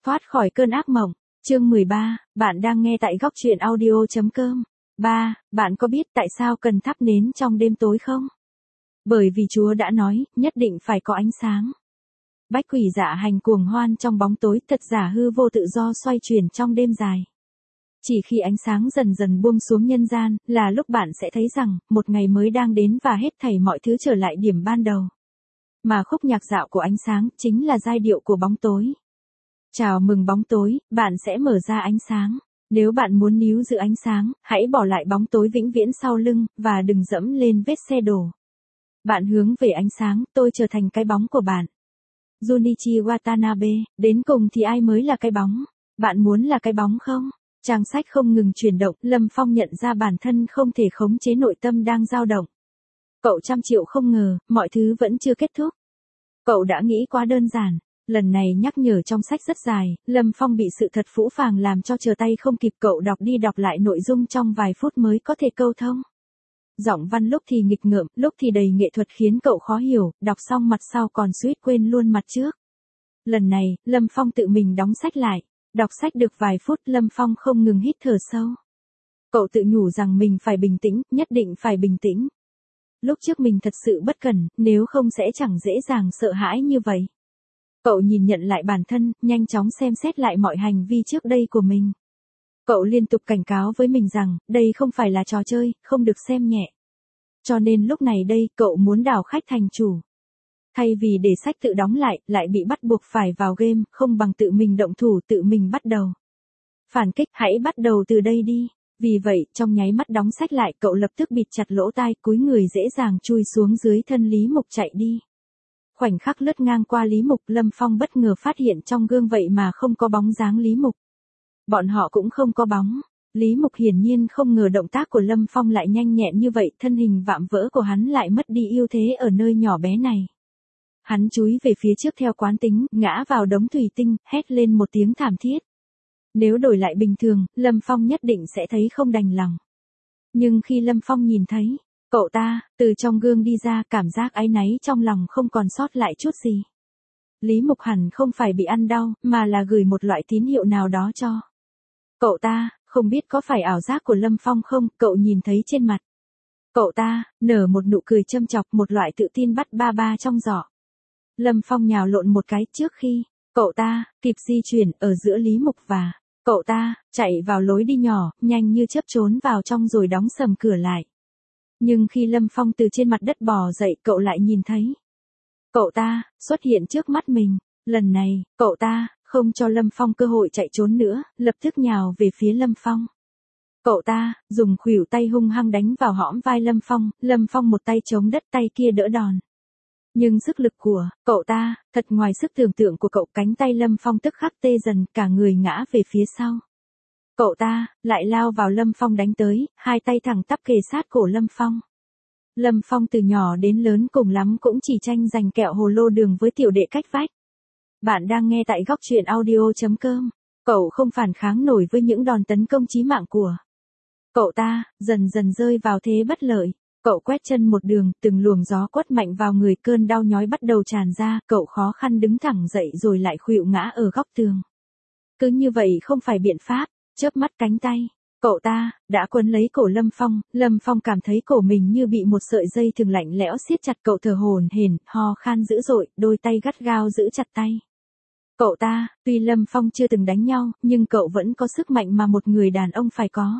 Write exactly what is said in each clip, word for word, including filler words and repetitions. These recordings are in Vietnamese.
Thoát khỏi cơn ác mộng. Chương mười ba, bạn đang nghe tại góc truyện audio chấm com. ba. Bạn có biết tại sao cần thắp nến trong đêm tối không? Bởi vì Chúa đã nói, nhất định phải có ánh sáng. Bách quỷ dạ hành cuồng hoan trong bóng tối, thật giả hư vô tự do xoay chuyển trong đêm dài. Chỉ khi ánh sáng dần dần buông xuống nhân gian, là lúc bạn sẽ thấy rằng, một ngày mới đang đến và hết thảy mọi thứ trở lại điểm ban đầu. Mà khúc nhạc dạo của ánh sáng, chính là giai điệu của bóng tối. Chào mừng bóng tối, bạn sẽ mở ra ánh sáng. Nếu bạn muốn níu giữ ánh sáng, hãy bỏ lại bóng tối vĩnh viễn sau lưng, và đừng dẫm lên vết xe đổ. Bạn hướng về ánh sáng, tôi trở thành cái bóng của bạn. Junichi Watanabe, đến cùng thì ai mới là cái bóng? Bạn muốn là cái bóng không? Trang sách không ngừng chuyển động, Lâm Phong nhận ra bản thân không thể khống chế nội tâm đang dao động. Cậu trăm triệu không ngờ, mọi thứ vẫn chưa kết thúc. Cậu đã nghĩ quá đơn giản. Lần này nhắc nhở trong sách rất dài, Lâm Phong bị sự thật phũ phàng làm cho chờ tay không kịp, cậu đọc đi đọc lại nội dung trong vài phút mới có thể câu thông. Giọng văn lúc thì nghịch ngợm, lúc thì đầy nghệ thuật khiến cậu khó hiểu, đọc xong mặt sau còn suýt quên luôn mặt trước. Lần này, Lâm Phong tự mình đóng sách lại. Đọc sách được vài phút, Lâm Phong không ngừng hít thở sâu. Cậu tự nhủ rằng mình phải bình tĩnh, nhất định phải bình tĩnh. Lúc trước mình thật sự bất cẩn, nếu không sẽ chẳng dễ dàng sợ hãi như vậy. Cậu nhìn nhận lại bản thân, nhanh chóng xem xét lại mọi hành vi trước đây của mình. Cậu liên tục cảnh cáo với mình rằng, đây không phải là trò chơi, không được xem nhẹ. Cho nên lúc này đây, cậu muốn đảo khách thành chủ. Thay vì để sách tự đóng lại, lại bị bắt buộc phải vào game, không bằng tự mình động thủ, tự mình bắt đầu. Phản kích, hãy bắt đầu từ đây đi. Vì vậy, trong nháy mắt đóng sách lại, cậu lập tức bịt chặt lỗ tai, cúi người dễ dàng chui xuống dưới thân Lý Mục chạy đi. Khoảnh khắc lướt ngang qua Lý Mục, Lâm Phong bất ngờ phát hiện trong gương vậy mà không có bóng dáng Lý Mục. Bọn họ cũng không có bóng. Lý Mục hiển nhiên không ngờ động tác của Lâm Phong lại nhanh nhẹn như vậy, thân hình vạm vỡ của hắn lại mất đi ưu thế ở nơi nhỏ bé này. Hắn chúi về phía trước theo quán tính, ngã vào đống thủy tinh, hét lên một tiếng thảm thiết. Nếu đổi lại bình thường, Lâm Phong nhất định sẽ thấy không đành lòng. Nhưng khi Lâm Phong nhìn thấy cậu ta, từ trong gương đi ra, cảm giác áy náy trong lòng không còn sót lại chút gì. Lý Mục hẳn không phải bị ăn đau, mà là gửi một loại tín hiệu nào đó cho cậu ta, không biết có phải ảo giác của Lâm Phong không, cậu nhìn thấy trên mặt cậu ta, nở một nụ cười châm chọc, một loại tự tin bắt ba ba trong giỏ. Lâm Phong nhào lộn một cái trước khi cậu ta kịp di chuyển ở giữa Lý Mục và cậu ta, chạy vào lối đi nhỏ, nhanh như chớp trốn vào trong rồi đóng sầm cửa lại. Nhưng khi Lâm Phong từ trên mặt đất bò dậy, cậu lại nhìn thấy cậu ta xuất hiện trước mắt mình. Lần này, cậu ta không cho Lâm Phong cơ hội chạy trốn nữa, lập tức nhào về phía Lâm Phong. Cậu ta dùng khuỷu tay hung hăng đánh vào hõm vai Lâm Phong, Lâm Phong một tay chống đất, tay kia đỡ đòn. Nhưng sức lực của cậu ta thật ngoài sức tưởng tượng của cậu, cánh tay Lâm Phong tức khắc tê dần, cả người ngã về phía sau. Cậu ta lại lao vào Lâm Phong đánh tới, hai tay thẳng tắp kề sát cổ Lâm Phong. Lâm Phong từ nhỏ đến lớn cùng lắm cũng chỉ tranh giành kẹo hồ lô đường với tiểu đệ cách vách. Bạn đang nghe tại góc truyện audio chấm com. Cậu không phản kháng nổi với những đòn tấn công chí mạng của cậu ta, dần dần rơi vào thế bất lợi. Cậu quét chân một đường, từng luồng gió quất mạnh vào người, cơn đau nhói bắt đầu tràn ra, cậu khó khăn đứng thẳng dậy rồi lại khuỵu ngã ở góc tường. Cứ như vậy không phải biện pháp. Chớp mắt cánh tay cậu ta đã quấn lấy cổ Lâm Phong, Lâm Phong cảm thấy cổ mình như bị một sợi dây thừng lạnh lẽo siết chặt, cậu thở hổn hển, ho khan dữ dội, đôi tay gắt gao giữ chặt tay cậu ta. Tuy Lâm Phong chưa từng đánh nhau, nhưng cậu vẫn có sức mạnh mà một người đàn ông phải có.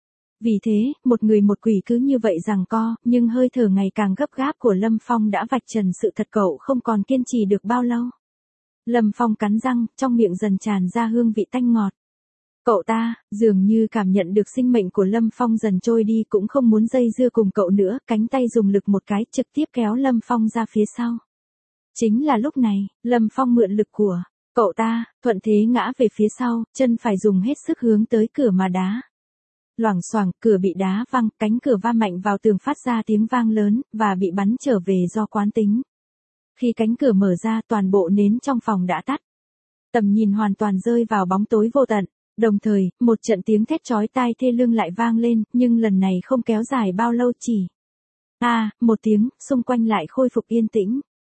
Vì thế, một người một quỷ cứ như vậy giằng co, nhưng hơi thở ngày càng gấp gáp của Lâm Phong đã vạch trần sự thật, cậu không còn kiên trì được bao lâu. Lâm Phong cắn răng, trong miệng dần tràn ra hương vị tanh ngọt. Cậu ta dường như cảm nhận được sinh mệnh của Lâm Phong dần trôi đi, cũng không muốn dây dưa cùng cậu nữa, cánh tay dùng lực một cái, trực tiếp kéo Lâm Phong ra phía sau. Chính là lúc này, Lâm Phong mượn lực của cậu ta, thuận thế ngã về phía sau, chân phải dùng hết sức hướng tới cửa mà đá. Loảng xoảng, cửa bị đá văng, cánh cửa va mạnh vào tường phát ra tiếng vang lớn, và bị bắn trở về do quán tính. Khi cánh cửa mở ra, toàn bộ nến trong phòng đã tắt. Tầm nhìn hoàn toàn rơi vào bóng tối vô tận. Đồng thời, một trận tiếng thét chói tai thê lương lại vang lên, nhưng lần này không kéo dài bao lâu, chỉ a à, một tiếng, xung quanh lại khôi phục yên tĩnh.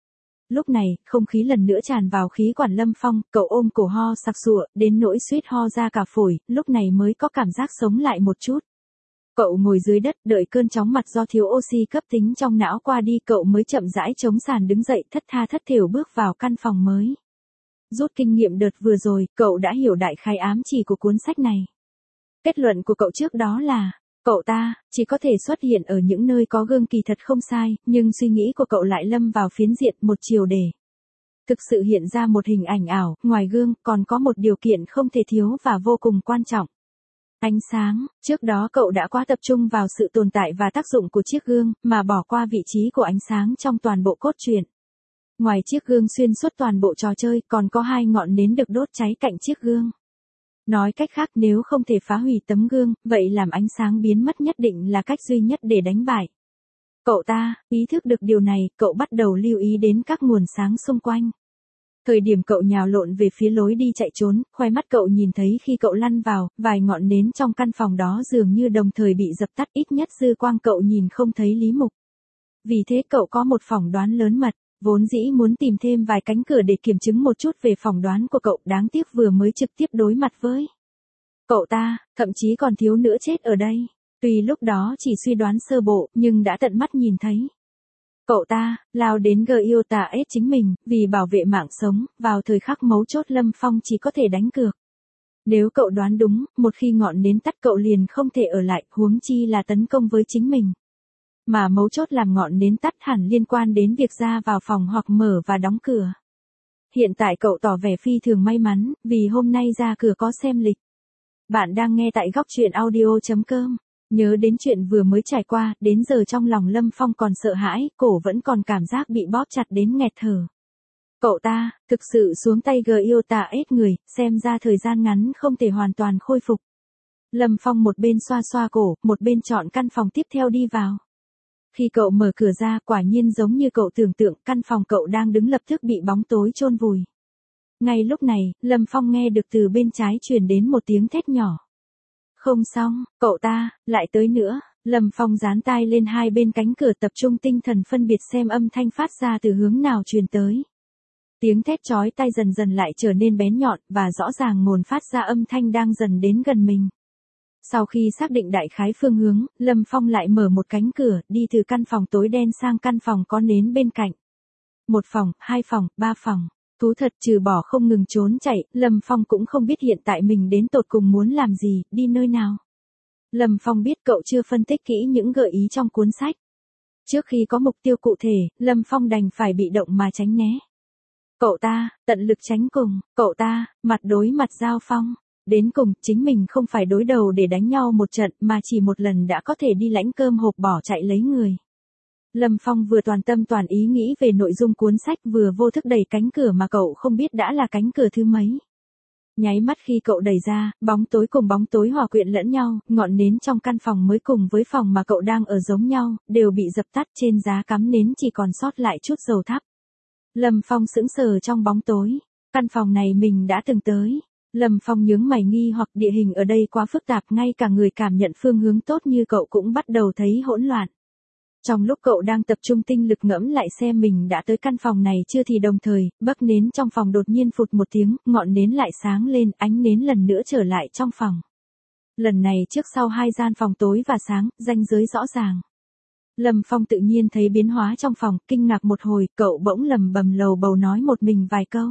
Lúc này, không khí lần nữa tràn vào khí quản Lâm Phong, cậu ôm cổ ho sặc sụa, đến nỗi suýt ho ra cả phổi, lúc này mới có cảm giác sống lại một chút. Cậu ngồi dưới đất, đợi cơn chóng mặt do thiếu oxy cấp tính trong não qua đi, cậu mới chậm rãi chống sàn đứng dậy, thất tha thất thểu bước vào căn phòng mới. Rút kinh nghiệm đợt vừa rồi, cậu đã hiểu đại khái ám chỉ của cuốn sách này. Kết luận của cậu trước đó là, cậu ta, chỉ có thể xuất hiện ở những nơi có gương, kỳ thật không sai, nhưng suy nghĩ của cậu lại lâm vào phiến diện một chiều để thực sự hiện ra một hình ảnh ảo, ngoài gương, còn có một điều kiện không thể thiếu và vô cùng quan trọng. Ánh sáng, trước đó cậu đã quá tập trung vào sự tồn tại và tác dụng của chiếc gương, mà bỏ qua vị trí của ánh sáng trong toàn bộ cốt truyện. Ngoài chiếc gương xuyên suốt toàn bộ trò chơi, còn có hai ngọn nến được đốt cháy cạnh chiếc gương. Nói cách khác, nếu không thể phá hủy tấm gương, vậy làm ánh sáng biến mất nhất định là cách duy nhất để đánh bại. Cậu ta, ý thức được điều này, cậu bắt đầu lưu ý đến các nguồn sáng xung quanh. Thời điểm cậu nhào lộn về phía lối đi chạy trốn, khoe mắt cậu nhìn thấy khi cậu lăn vào, vài ngọn nến trong căn phòng đó dường như đồng thời bị dập tắt, ít nhất dư quang cậu nhìn không thấy Lý Mục. Vì thế cậu có một phỏng đoán lớn mật, vốn dĩ muốn tìm thêm vài cánh cửa để kiểm chứng một chút về phỏng đoán của cậu, đáng tiếc vừa mới trực tiếp đối mặt với cậu ta, thậm chí còn thiếu nữa chết ở đây. Tuy lúc đó chỉ suy đoán sơ bộ, nhưng đã tận mắt nhìn thấy. Cậu ta, lao đến Gyota S chính mình, vì bảo vệ mạng sống, vào thời khắc mấu chốt Lâm Phong chỉ có thể đánh cược. Nếu cậu đoán đúng, một khi ngọn nến tắt cậu liền không thể ở lại, huống chi là tấn công với chính mình. Mà mấu chốt làm ngọn nến tắt hẳn liên quan đến việc ra vào phòng hoặc mở và đóng cửa. Hiện tại cậu tỏ vẻ phi thường may mắn, vì hôm nay ra cửa có xem lịch. Bạn đang nghe tại góc truyện audio chấm com. Nhớ đến chuyện vừa mới trải qua, đến giờ trong lòng Lâm Phong còn sợ hãi, cổ vẫn còn cảm giác bị bóp chặt đến nghẹt thở. Cậu ta, thực sự xuống tay Gyota S người, xem ra thời gian ngắn không thể hoàn toàn khôi phục. Lâm Phong một bên xoa xoa cổ, một bên chọn căn phòng tiếp theo đi vào. Khi cậu mở cửa ra, quả nhiên giống như cậu tưởng tượng, căn phòng cậu đang đứng lập tức bị bóng tối chôn vùi. Ngay lúc này, Lâm Phong nghe được từ bên trái truyền đến một tiếng thét nhỏ. Không xong, cậu ta, lại tới nữa. Lâm Phong dán tai lên hai bên cánh cửa, tập trung tinh thần phân biệt xem âm thanh phát ra từ hướng nào truyền tới. Tiếng thét chói tai dần dần lại trở nên bén nhọn, và rõ ràng nguồn phát ra âm thanh đang dần đến gần mình. Sau khi xác định đại khái phương hướng, Lâm Phong lại mở một cánh cửa, đi từ căn phòng tối đen sang căn phòng có nến bên cạnh. Một phòng, hai phòng, ba phòng. Thú thật, trừ bỏ không ngừng trốn chạy, Lâm Phong cũng không biết hiện tại mình đến tột cùng muốn làm gì, đi nơi nào. Lâm Phong biết cậu chưa phân tích kỹ những gợi ý trong cuốn sách. Trước khi có mục tiêu cụ thể, Lâm Phong đành phải bị động mà tránh né. Cậu ta, tận lực tránh cùng, cậu ta, mặt đối mặt giao phong. Đến cùng, chính mình không phải đối đầu để đánh nhau một trận, mà chỉ một lần đã có thể đi lãnh cơm hộp bỏ chạy lấy người. Lâm Phong vừa toàn tâm toàn ý nghĩ về nội dung cuốn sách, vừa vô thức đẩy cánh cửa mà cậu không biết đã là cánh cửa thứ mấy. Nháy mắt khi cậu đẩy ra, bóng tối cùng bóng tối hòa quyện lẫn nhau, ngọn nến trong căn phòng mới cùng với phòng mà cậu đang ở giống nhau, đều bị dập tắt, trên giá cắm nến chỉ còn sót lại chút dầu thắp. Lâm Phong sững sờ trong bóng tối, căn phòng này mình đã từng tới. Lâm Phong nhướng mày nghi hoặc, địa hình ở đây quá phức tạp, ngay cả người cảm nhận phương hướng tốt như cậu cũng bắt đầu thấy hỗn loạn. Trong lúc cậu đang tập trung tinh lực ngẫm lại xem mình đã tới căn phòng này chưa thì đồng thời, bấc nến trong phòng đột nhiên phụt một tiếng, ngọn nến lại sáng lên, ánh nến lần nữa trở lại trong phòng. Lần này trước sau hai gian phòng tối và sáng, ranh giới rõ ràng. Lâm Phong tự nhiên thấy biến hóa trong phòng, kinh ngạc một hồi, cậu bỗng lầm bầm lầu bầu nói một mình vài câu.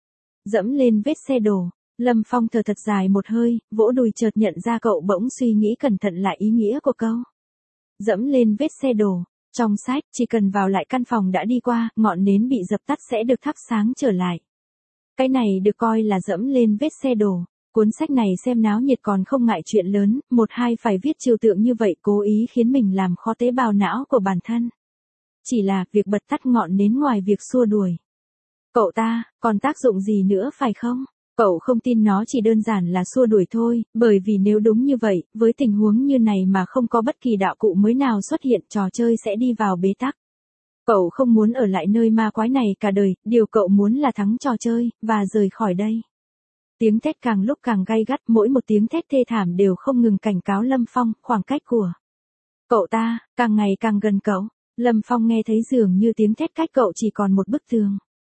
Dẫm lên vết xe đổ. Lâm Phong thở thật dài một hơi, vỗ đùi chợt nhận ra cậu bỗng suy nghĩ cẩn thận lại ý nghĩa của câu. Dẫm lên vết xe đổ. Trong sách, chỉ cần vào lại căn phòng đã đi qua, ngọn nến bị dập tắt sẽ được thắp sáng trở lại. Cái này được coi là dẫm lên vết xe đổ. Cuốn sách này xem náo nhiệt còn không ngại chuyện lớn, một hai phải viết trừu tượng như vậy, cố ý khiến mình làm khó tế bào não của bản thân. Chỉ là, việc bật tắt ngọn nến ngoài việc xua đuổi cậu ta, còn tác dụng gì nữa phải không? Cậu không tin nó chỉ đơn giản là xua đuổi thôi, bởi vì nếu đúng như vậy, với tình huống như này mà không có bất kỳ đạo cụ mới nào xuất hiện, trò chơi sẽ đi vào bế tắc. Cậu không muốn ở lại nơi ma quái này cả đời, điều cậu muốn là thắng trò chơi, và rời khỏi đây. Tiếng thét càng lúc càng gay gắt, mỗi một tiếng thét thê thảm đều không ngừng cảnh cáo Lâm Phong, khoảng cách của cậu ta, càng ngày càng gần cậu. Lâm Phong nghe thấy dường như tiếng thét cách cậu chỉ còn một bức tường.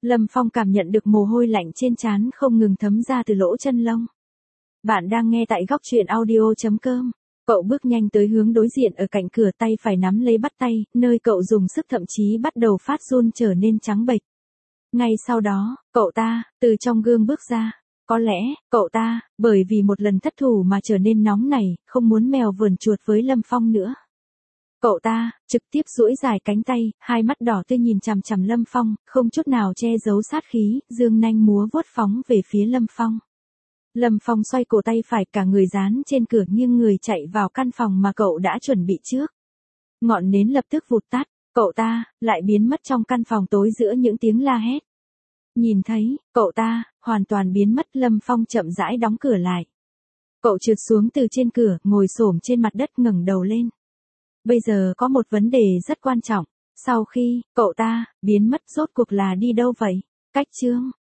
Lâm Phong cảm nhận được mồ hôi lạnh trên trán không ngừng thấm ra từ lỗ chân lông. Bạn đang nghe tại góc truyện audio.com. Cậu bước nhanh tới hướng đối diện ở cạnh cửa, tay phải nắm lấy bắt tay, nơi cậu dùng sức thậm chí bắt đầu phát run trở nên trắng bệch. Ngay sau đó, cậu ta, từ trong gương bước ra. Có lẽ, cậu ta, bởi vì một lần thất thủ mà trở nên nóng nảy, không muốn mèo vườn chuột với Lâm Phong nữa. Cậu ta, trực tiếp duỗi dài cánh tay, hai mắt đỏ tươi nhìn chằm chằm Lâm Phong, không chút nào che giấu sát khí, dương nanh múa vuốt phóng về phía Lâm Phong. Lâm Phong xoay cổ tay phải, cả người dán trên cửa nghiêng người chạy vào căn phòng mà cậu đã chuẩn bị trước. Ngọn nến lập tức vụt tắt, cậu ta, lại biến mất trong căn phòng tối giữa những tiếng la hét. Nhìn thấy, cậu ta, hoàn toàn biến mất, Lâm Phong chậm rãi đóng cửa lại. Cậu trượt xuống từ trên cửa, ngồi xổm trên mặt đất ngẩng đầu lên. Bây giờ có một vấn đề rất quan trọng. Sau khi, cậu ta, biến mất rốt cuộc là đi đâu vậy? Cách chương